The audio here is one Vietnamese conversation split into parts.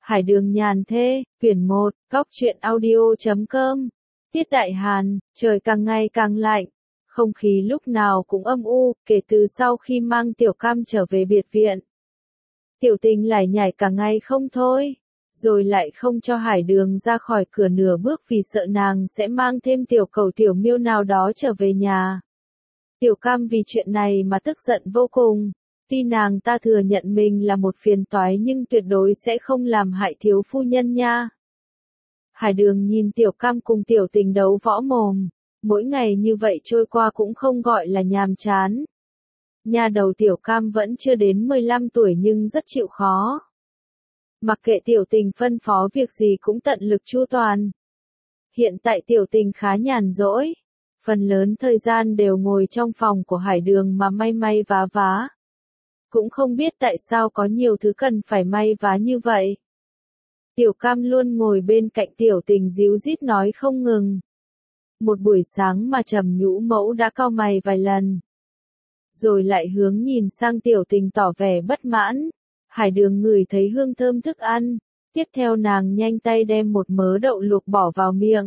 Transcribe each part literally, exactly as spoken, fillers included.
Hải đường nhàn thê, quyển một, góc truyện audio chấm com. Tiết Đại Hàn, trời càng ngày càng lạnh. Không khí lúc nào cũng âm u, kể từ sau khi mang Tiểu Cam trở về biệt viện. Tiểu Tình lải nhải cả ngày không thôi, rồi lại không cho Hải đường ra khỏi cửa nửa bước vì sợ nàng sẽ mang thêm tiểu cẩu tiểu miêu nào đó trở về nhà. Tiểu Cam vì chuyện này mà tức giận vô cùng. Tuy nàng ta thừa nhận mình là một phiền toái nhưng tuyệt đối sẽ không làm hại thiếu phu nhân nha. Hải đường nhìn Tiểu Cam cùng Tiểu Tình đấu võ mồm, mỗi ngày như vậy trôi qua cũng không gọi là nhàm chán. Nhà đầu Tiểu Cam vẫn chưa đến mười lăm tuổi nhưng rất chịu khó. Mặc kệ Tiểu Tình phân phó việc gì cũng tận lực chu toàn. Hiện tại Tiểu Tình khá nhàn rỗi, phần lớn thời gian đều ngồi trong phòng của Hải đường mà may may vá vá. Cũng không biết tại sao có nhiều thứ cần phải may vá như vậy. Tiểu Cam luôn ngồi bên cạnh Tiểu Tình díu dít nói không ngừng. Một buổi sáng mà Trầm Nhũ Mẫu đã cau mày vài lần. Rồi lại hướng nhìn sang Tiểu Tình tỏ vẻ bất mãn. Hải đường ngửi thấy hương thơm thức ăn. Tiếp theo nàng nhanh tay đem một mớ đậu luộc bỏ vào miệng.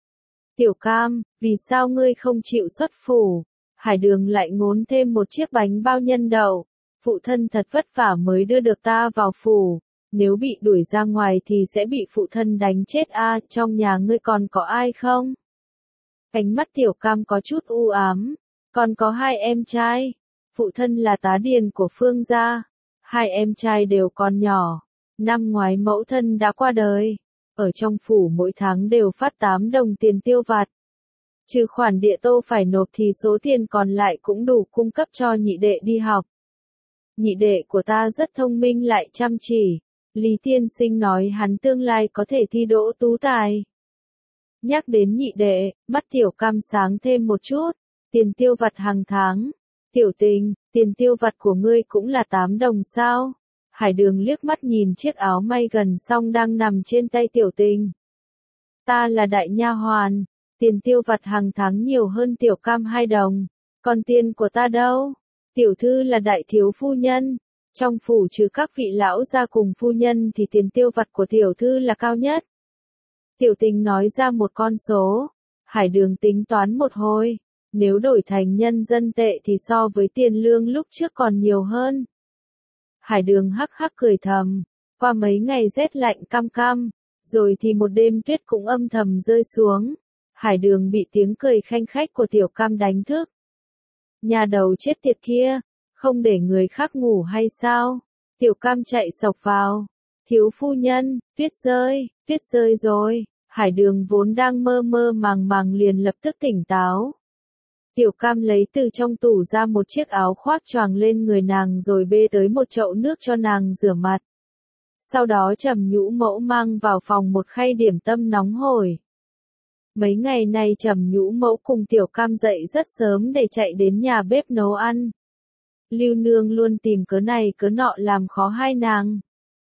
Tiểu Cam, vì sao ngươi không chịu xuất phủ? Hải đường lại ngốn thêm một chiếc bánh bao nhân đậu. Phụ thân thật vất vả mới đưa được ta vào phủ, nếu bị đuổi ra ngoài thì sẽ bị phụ thân đánh chết a. À, trong nhà ngươi còn có ai không? Ánh mắt Tiểu Cam có chút u ám, còn có hai em trai, phụ thân là tá điền của Phương gia, hai em trai đều còn nhỏ, năm ngoái mẫu thân đã qua đời, ở trong phủ mỗi tháng đều phát tám đồng tiền tiêu vặt. Trừ khoản địa tô phải nộp thì số tiền còn lại cũng đủ cung cấp cho nhị đệ đi học. Nhị đệ của ta rất thông minh lại chăm chỉ. Lý tiên sinh nói hắn tương lai có thể thi đỗ tú tài. Nhắc đến nhị đệ, mắt Tiểu Cam sáng thêm một chút. Tiền tiêu vặt hàng tháng. Tiểu Tình, tiền tiêu vặt của ngươi cũng là tám đồng sao? Hải đường liếc mắt nhìn chiếc áo may gần xong đang nằm trên tay Tiểu Tình. Ta là đại nha hoàn. Tiền tiêu vặt hàng tháng nhiều hơn Tiểu Cam hai đồng. Còn tiền của ta đâu? Tiểu thư là đại thiếu phu nhân, trong phủ trừ các vị lão gia cùng phu nhân thì tiền tiêu vặt của tiểu thư là cao nhất. Tiểu Tình nói ra một con số, Hải đường tính toán một hồi, nếu đổi thành nhân dân tệ thì so với tiền lương lúc trước còn nhiều hơn. Hải đường hắc hắc cười thầm, qua mấy ngày rét lạnh căm căm, rồi thì một đêm tuyết cũng âm thầm rơi xuống. Hải đường bị tiếng cười khanh khách của Tiểu Cam đánh thức. Nhà đầu chết tiệt kia, không để người khác ngủ hay sao? Tiểu Cam chạy sộc vào. Thiếu phu nhân, tuyết rơi, tuyết rơi rồi. Hải đường vốn đang mơ mơ màng màng liền lập tức tỉnh táo. Tiểu Cam lấy từ trong tủ ra một chiếc áo khoác choàng lên người nàng rồi bê tới một chậu nước cho nàng rửa mặt. Sau đó Trầm Nhũ Mẫu mang vào phòng một khay điểm tâm nóng hổi. Mấy ngày nay Trầm Nhũ Mẫu cùng Tiểu Cam dậy rất sớm để chạy đến nhà bếp nấu ăn. Lưu Nương luôn tìm cớ này cớ nọ làm khó hai nàng.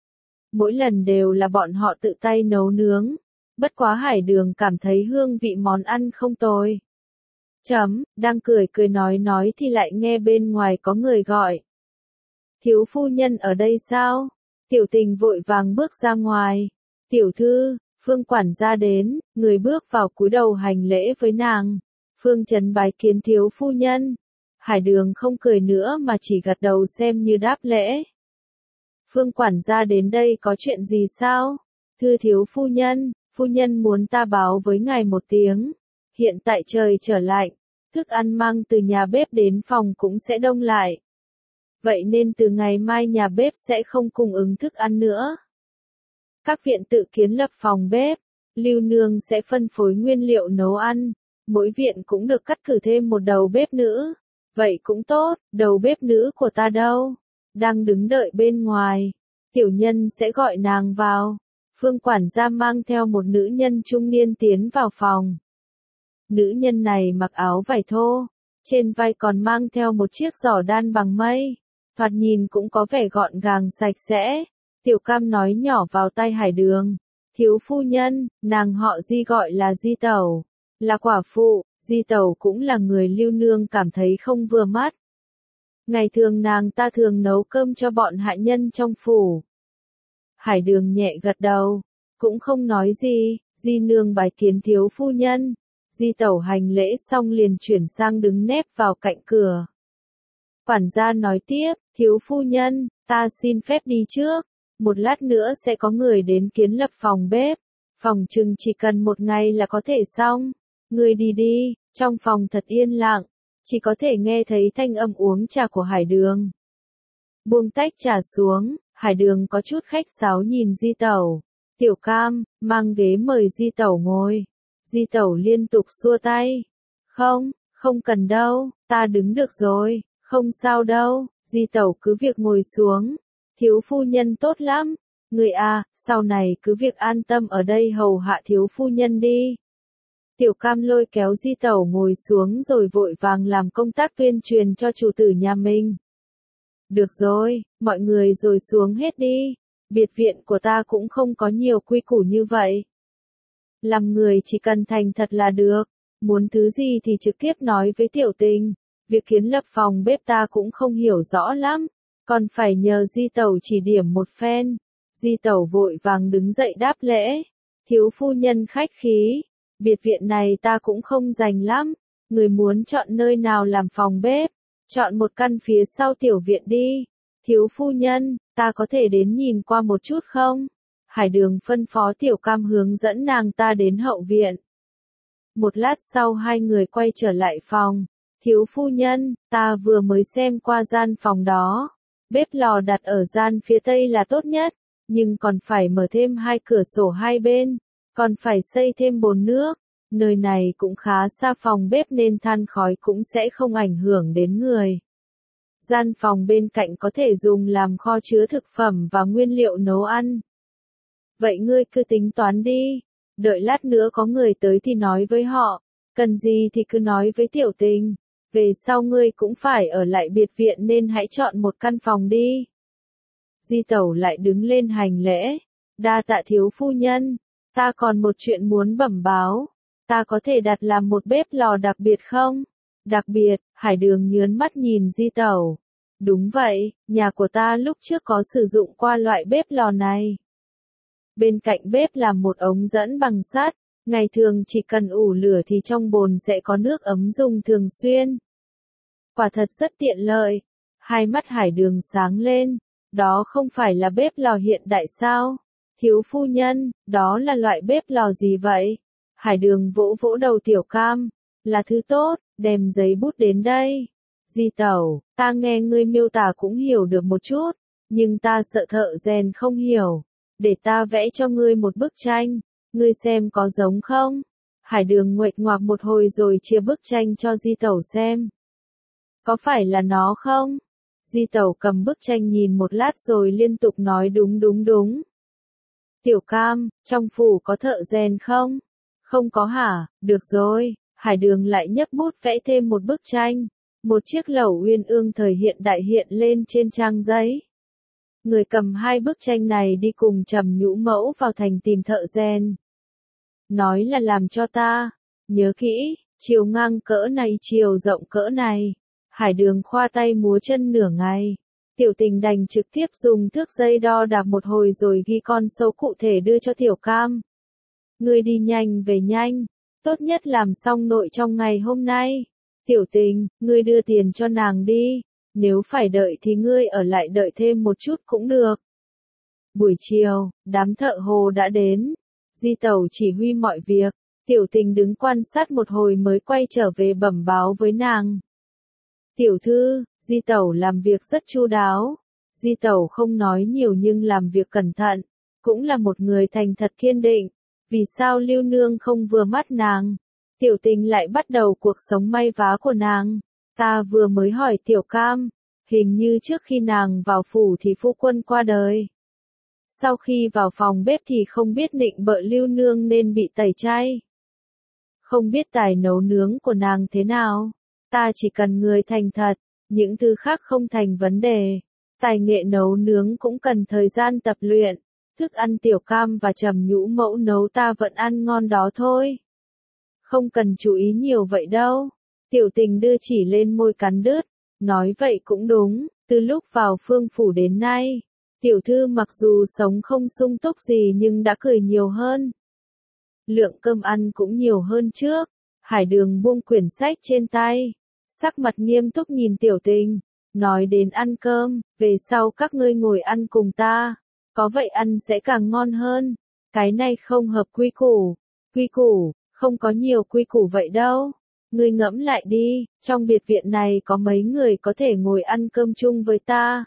Mỗi lần đều là bọn họ tự tay nấu nướng. Bất quá Hải đường cảm thấy hương vị món ăn không tồi. Chấm, đang cười cười nói nói thì lại nghe bên ngoài có người gọi. Thiếu phu nhân ở đây sao? Tiểu Tình vội vàng bước ra ngoài. Tiểu thư, Phương quản gia đến, người bước vào cúi đầu hành lễ với nàng. Phương trấn bái kiến thiếu phu nhân. Hải đường không cười nữa mà chỉ gật đầu xem như đáp lễ. Phương quản gia đến đây có chuyện gì sao? Thưa thiếu phu nhân, phu nhân muốn ta báo với ngài một tiếng. Hiện tại trời trở lạnh, thức ăn mang từ nhà bếp đến phòng cũng sẽ đông lại. Vậy nên từ ngày mai nhà bếp sẽ không cung ứng thức ăn nữa. Các viện tự kiến lập phòng bếp, Lưu Nương sẽ phân phối nguyên liệu nấu ăn, mỗi viện cũng được cắt cử thêm một đầu bếp nữ. Vậy cũng tốt, đầu bếp nữ của ta đâu? Đang đứng đợi bên ngoài, tiểu nhân sẽ gọi nàng vào. Phương quản gia mang theo một nữ nhân trung niên tiến vào phòng. Nữ nhân này mặc áo vải thô, trên vai còn mang theo một chiếc giỏ đan bằng mây, thoạt nhìn cũng có vẻ gọn gàng sạch sẽ. Tiểu Cam nói nhỏ vào tai Hải đường. Thiếu phu nhân, nàng họ Di gọi là Di Tẩu. Là quả phụ, Di Tẩu cũng là người Lưu Nương cảm thấy không vừa mắt. Ngày thường nàng ta thường nấu cơm cho bọn hạ nhân trong phủ. Hải Đường nhẹ gật đầu, cũng không nói gì, Di nương bái kiến thiếu phu nhân. Di tẩu hành lễ xong liền chuyển sang đứng nép vào cạnh cửa. Quản gia nói tiếp, thiếu phu nhân, ta xin phép đi trước, một lát nữa sẽ có người đến kiến lập phòng bếp, phòng chừng chỉ cần một ngày là có thể xong, người đi đi. Trong phòng thật yên lặng, chỉ có thể nghe thấy thanh âm uống trà của Hải Đường. Buông tách trà xuống, Hải Đường có chút khách sáo nhìn Di tẩu, tiểu cam, mang ghế mời Di tẩu ngồi. Di tẩu liên tục xua tay, không, không cần đâu, ta đứng được rồi, không sao đâu. Di tẩu cứ việc ngồi xuống, thiếu phu nhân tốt lắm, người à, sau này cứ việc an tâm ở đây hầu hạ thiếu phu nhân đi. Tiểu cam lôi kéo Di tẩu ngồi xuống rồi vội vàng làm công tác tuyên truyền cho chủ tử nhà mình. Được rồi, mọi người rồi xuống hết đi, biệt viện của ta cũng không có nhiều quy củ như vậy. Làm người chỉ cần thành thật là được, muốn thứ gì thì trực tiếp nói với tiểu tình, việc kiến lập phòng bếp ta cũng không hiểu rõ lắm, còn phải nhờ Di tẩu chỉ điểm một phen. Di tẩu vội vàng đứng dậy đáp lễ, thiếu phu nhân khách khí, biệt viện này ta cũng không rành lắm, người muốn chọn nơi nào làm phòng bếp, chọn một căn phía sau tiểu viện đi. Thiếu phu nhân, ta có thể đến nhìn qua một chút không? Hải Đường phân phó tiểu cam hướng dẫn nàng ta đến hậu viện. Một lát sau hai người quay trở lại phòng. Thiếu phu nhân, ta vừa mới xem qua gian phòng đó. Bếp lò đặt ở gian phía tây là tốt nhất, nhưng còn phải mở thêm hai cửa sổ hai bên, còn phải xây thêm bồn nước. Nơi này cũng khá xa phòng bếp nên than khói cũng sẽ không ảnh hưởng đến người. Gian phòng bên cạnh có thể dùng làm kho chứa thực phẩm và nguyên liệu nấu ăn. Vậy ngươi cứ tính toán đi, đợi lát nữa có người tới thì nói với họ, cần gì thì cứ nói với tiểu tình, về sau ngươi cũng phải ở lại biệt viện nên hãy chọn một căn phòng đi. Di tẩu lại đứng lên hành lễ, đa tạ thiếu phu nhân, ta còn một chuyện muốn bẩm báo, ta có thể đặt làm một bếp lò đặc biệt không? Đặc biệt, Hải Đường nhớn mắt nhìn Di tẩu. Đúng vậy, nhà của ta lúc trước có sử dụng qua loại bếp lò này. Bên cạnh bếp là một ống dẫn bằng sắt, ngày thường chỉ cần ủ lửa thì trong bồn sẽ có nước ấm dùng thường xuyên. Quả thật rất tiện lợi. Hai mắt Hải Đường sáng lên, đó không phải là bếp lò hiện đại sao? Thiếu phu nhân, đó là loại bếp lò gì vậy? Hải Đường vỗ vỗ đầu tiểu cam, là thứ tốt, đem giấy bút đến đây. Di tẩu, ta nghe ngươi miêu tả cũng hiểu được một chút, nhưng ta sợ thợ rèn không hiểu. Để ta vẽ cho ngươi một bức tranh, ngươi xem có giống không? Hải Đường nguệch ngoạc một hồi rồi chia bức tranh cho Di tẩu xem. Có phải là nó không? Di tẩu cầm bức tranh nhìn một lát rồi liên tục nói đúng đúng đúng. Tiểu cam, trong phủ có thợ rèn không? Không có hả? Được rồi. Hải Đường lại nhấc bút vẽ thêm một bức tranh. Một chiếc lẩu uyên ương thời hiện đại hiện lên trên trang giấy. Người cầm hai bức tranh này đi cùng Trầm Nhũ Mẫu vào thành tìm thợ rèn. Nói là làm cho ta. Nhớ kỹ, chiều ngang cỡ này chiều rộng cỡ này. Hải Đường khoa tay múa chân nửa ngày. Tiểu tình đành trực tiếp dùng thước dây đo đạc một hồi rồi ghi con số cụ thể đưa cho tiểu cam. Ngươi đi nhanh về nhanh. Tốt nhất làm xong nội trong ngày hôm nay. Tiểu tình, ngươi đưa tiền cho nàng đi. Nếu phải đợi thì ngươi ở lại đợi thêm một chút cũng được. Buổi chiều, đám thợ hồ đã đến. Di tẩu chỉ huy mọi việc. Tiểu tình đứng quan sát một hồi mới quay trở về bẩm báo với nàng. Tiểu thư, Di tẩu làm việc rất chu đáo. Di tẩu không nói nhiều nhưng làm việc cẩn thận. Cũng là một người thành thật kiên định. Vì sao Lưu Nương không vừa mắt nàng? Tiểu tình lại bắt đầu cuộc sống may vá của nàng. Ta vừa mới hỏi tiểu cam. Hình như trước khi nàng vào phủ thì phu quân qua đời. Sau khi vào phòng bếp thì không biết nịnh bợ Lưu Nương nên bị tẩy chay. Không biết tài nấu nướng của nàng thế nào. Ta chỉ cần người thành thật, những thứ khác không thành vấn đề. Tài nghệ nấu nướng cũng cần thời gian tập luyện. Thức ăn tiểu cam và Trầm Nhũ Mẫu nấu ta vẫn ăn ngon đó thôi. Không cần chú ý nhiều vậy đâu. Tiểu tình đưa chỉ lên môi cắn đứt. Nói vậy cũng đúng, từ lúc vào phương phủ đến nay, Tiểu thư mặc dù sống không sung túc gì nhưng đã cười nhiều hơn. Lượng cơm ăn cũng nhiều hơn trước. Hải Đường buông quyển sách trên tay, sắc mặt nghiêm túc nhìn Tiểu Tình, nói đến ăn cơm, về sau các ngươi ngồi ăn cùng ta, có vậy ăn sẽ càng ngon hơn. Cái này không hợp quy củ. Quy củ, không có nhiều quy củ vậy đâu. Ngươi ngẫm lại đi, trong biệt viện này có mấy người có thể ngồi ăn cơm chung với ta.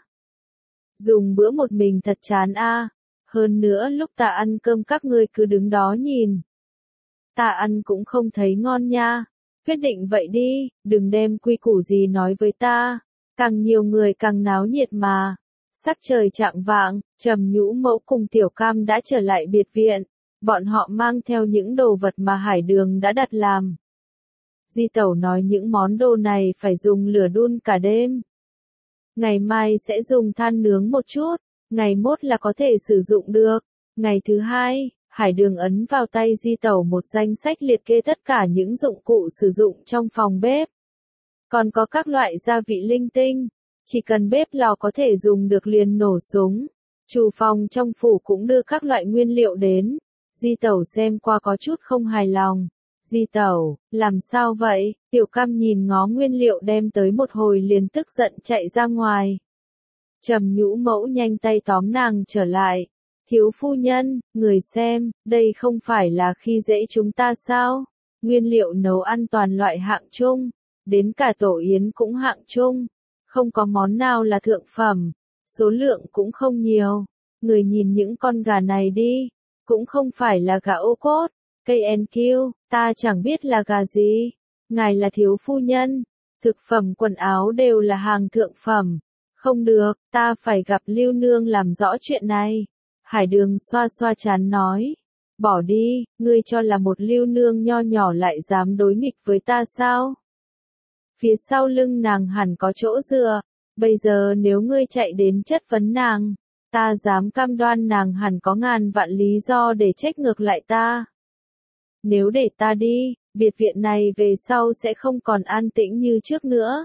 Dùng bữa một mình thật chán a. Hơn nữa lúc ta ăn cơm các ngươi cứ đứng đó nhìn. Ta ăn cũng không thấy ngon nha. Quyết định vậy đi, đừng đem quy củ gì nói với ta. Càng nhiều người càng náo nhiệt mà. Sắc trời chạng vạng, Trầm Nhũ Mẫu cùng Tiểu Cam đã trở lại biệt viện. Bọn họ mang theo những đồ vật mà Hải Đường đã đặt làm. Di Tẩu nói những món đồ này phải dùng lửa đun cả đêm. Ngày mai sẽ dùng than nướng một chút, ngày mốt là có thể sử dụng được. Ngày thứ hai, Hải Đường ấn vào tay Di Tẩu một danh sách liệt kê tất cả những dụng cụ sử dụng trong phòng bếp. Còn có các loại gia vị linh tinh, chỉ cần bếp lò có thể dùng được liền nổ súng. Chủ phòng trong phủ cũng đưa các loại nguyên liệu đến. Di Tẩu xem qua có chút không hài lòng. Di Tẩu, làm sao vậy? Tiểu Cam nhìn ngó nguyên liệu đem tới một hồi liền tức giận chạy ra ngoài. Trầm Nhũ Mẫu nhanh tay tóm nàng trở lại. Thiếu phu nhân, người xem, đây không phải là khi dễ chúng ta sao? Nguyên liệu nấu ăn toàn loại hạng trung, đến cả tổ yến cũng hạng trung, không có món nào là thượng phẩm, số lượng cũng không nhiều. Người nhìn những con gà này đi, cũng không phải là gà ô cốt, cây en kiu, ta chẳng biết là gà gì. Ngài là thiếu phu nhân, thực phẩm quần áo đều là hàng thượng phẩm. Không được, ta phải gặp Lưu Nương làm rõ chuyện này. Hải Đường xoa xoa trán nói. Bỏ đi, ngươi cho là một Lưu Nương nho nhỏ lại dám đối nghịch với ta sao? Phía sau lưng nàng hẳn có chỗ dựa. Bây giờ nếu ngươi chạy đến chất vấn nàng, ta dám cam đoan nàng hẳn có ngàn vạn lý do để trách ngược lại ta. Nếu để ta đi, biệt viện này về sau sẽ không còn an tĩnh như trước nữa.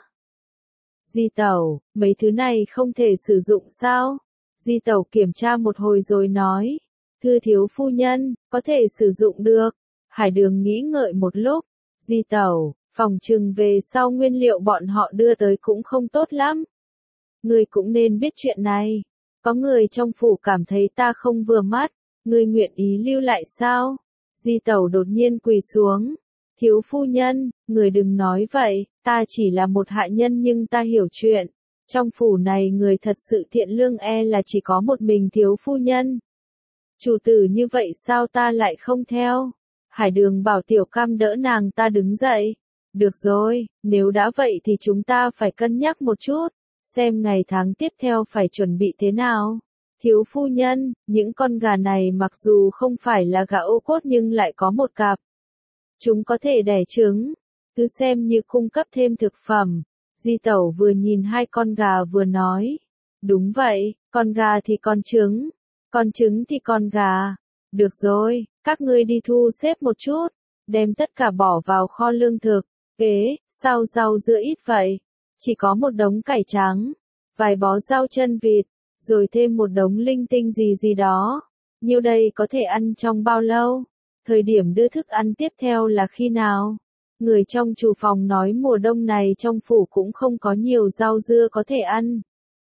Di Tẩu, mấy thứ này không thể sử dụng sao? Di Tẩu kiểm tra một hồi rồi nói. Thưa thiếu phu nhân, có thể sử dụng được. Hải Đường nghĩ ngợi một lúc. Di Tẩu, phòng trừng về sau nguyên liệu bọn họ đưa tới cũng không tốt lắm. Ngươi cũng nên biết chuyện này. Có người trong phủ cảm thấy ta không vừa mắt. Ngươi nguyện ý lưu lại sao? Di Tẩu đột nhiên quỳ xuống. Thiếu phu nhân, người đừng nói vậy, ta chỉ là một hạ nhân nhưng ta hiểu chuyện. Trong phủ này người thật sự thiện lương e là chỉ có một mình thiếu phu nhân. Chủ tử như vậy sao ta lại không theo? Hải Đường bảo Tiểu Cam đỡ nàng ta đứng dậy. Được rồi, nếu đã vậy thì chúng ta phải cân nhắc một chút, xem ngày tháng tiếp theo phải chuẩn bị thế nào. Thiếu phu nhân, những con gà này mặc dù không phải là gà ô cốt nhưng lại có một cặp. Chúng có thể đẻ trứng, cứ xem như cung cấp thêm thực phẩm. Di Tẩu vừa nhìn hai con gà vừa nói. Đúng vậy, con gà thì con trứng, con trứng thì con gà. Được rồi, các ngươi đi thu xếp một chút, đem tất cả bỏ vào kho lương thực. Ế, sao rau dưa ít vậy? Chỉ có một đống cải trắng, vài bó rau chân vịt, rồi thêm một đống linh tinh gì gì đó. Nhiêu đây có thể ăn trong bao lâu? Thời điểm đưa thức ăn tiếp theo là khi nào? Người trong chủ phòng nói mùa đông này trong phủ cũng không có nhiều rau dưa có thể ăn.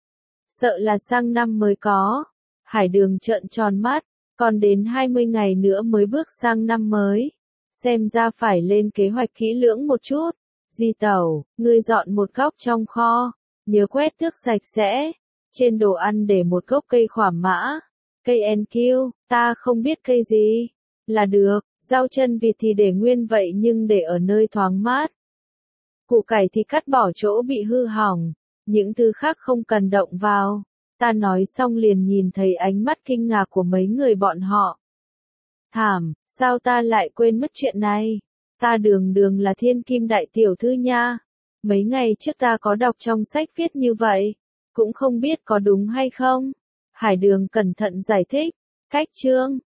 Sợ là sang năm mới có. Hải Đường trợn tròn mắt, còn đến hai mươi ngày nữa mới bước sang năm mới. Xem ra phải lên kế hoạch kỹ lưỡng một chút. Di Tẩu, ngươi dọn một góc trong kho, nhớ quét tước sạch sẽ. Trên đồ ăn để một gốc cây khỏa mã, cây en kiu, ta không biết cây gì. Là được, rau chân vịt thì để nguyên vậy nhưng để ở nơi thoáng mát. Củ cải thì cắt bỏ chỗ bị hư hỏng, những thứ khác không cần động vào. Ta nói xong liền nhìn thấy ánh mắt kinh ngạc của mấy người bọn họ. Thảm, sao ta lại quên mất chuyện này? Ta đường đường là thiên kim đại tiểu thư nha. Mấy ngày trước ta có đọc trong sách viết như vậy, cũng không biết có đúng hay không. Hải Đường cẩn thận giải thích. Cách chương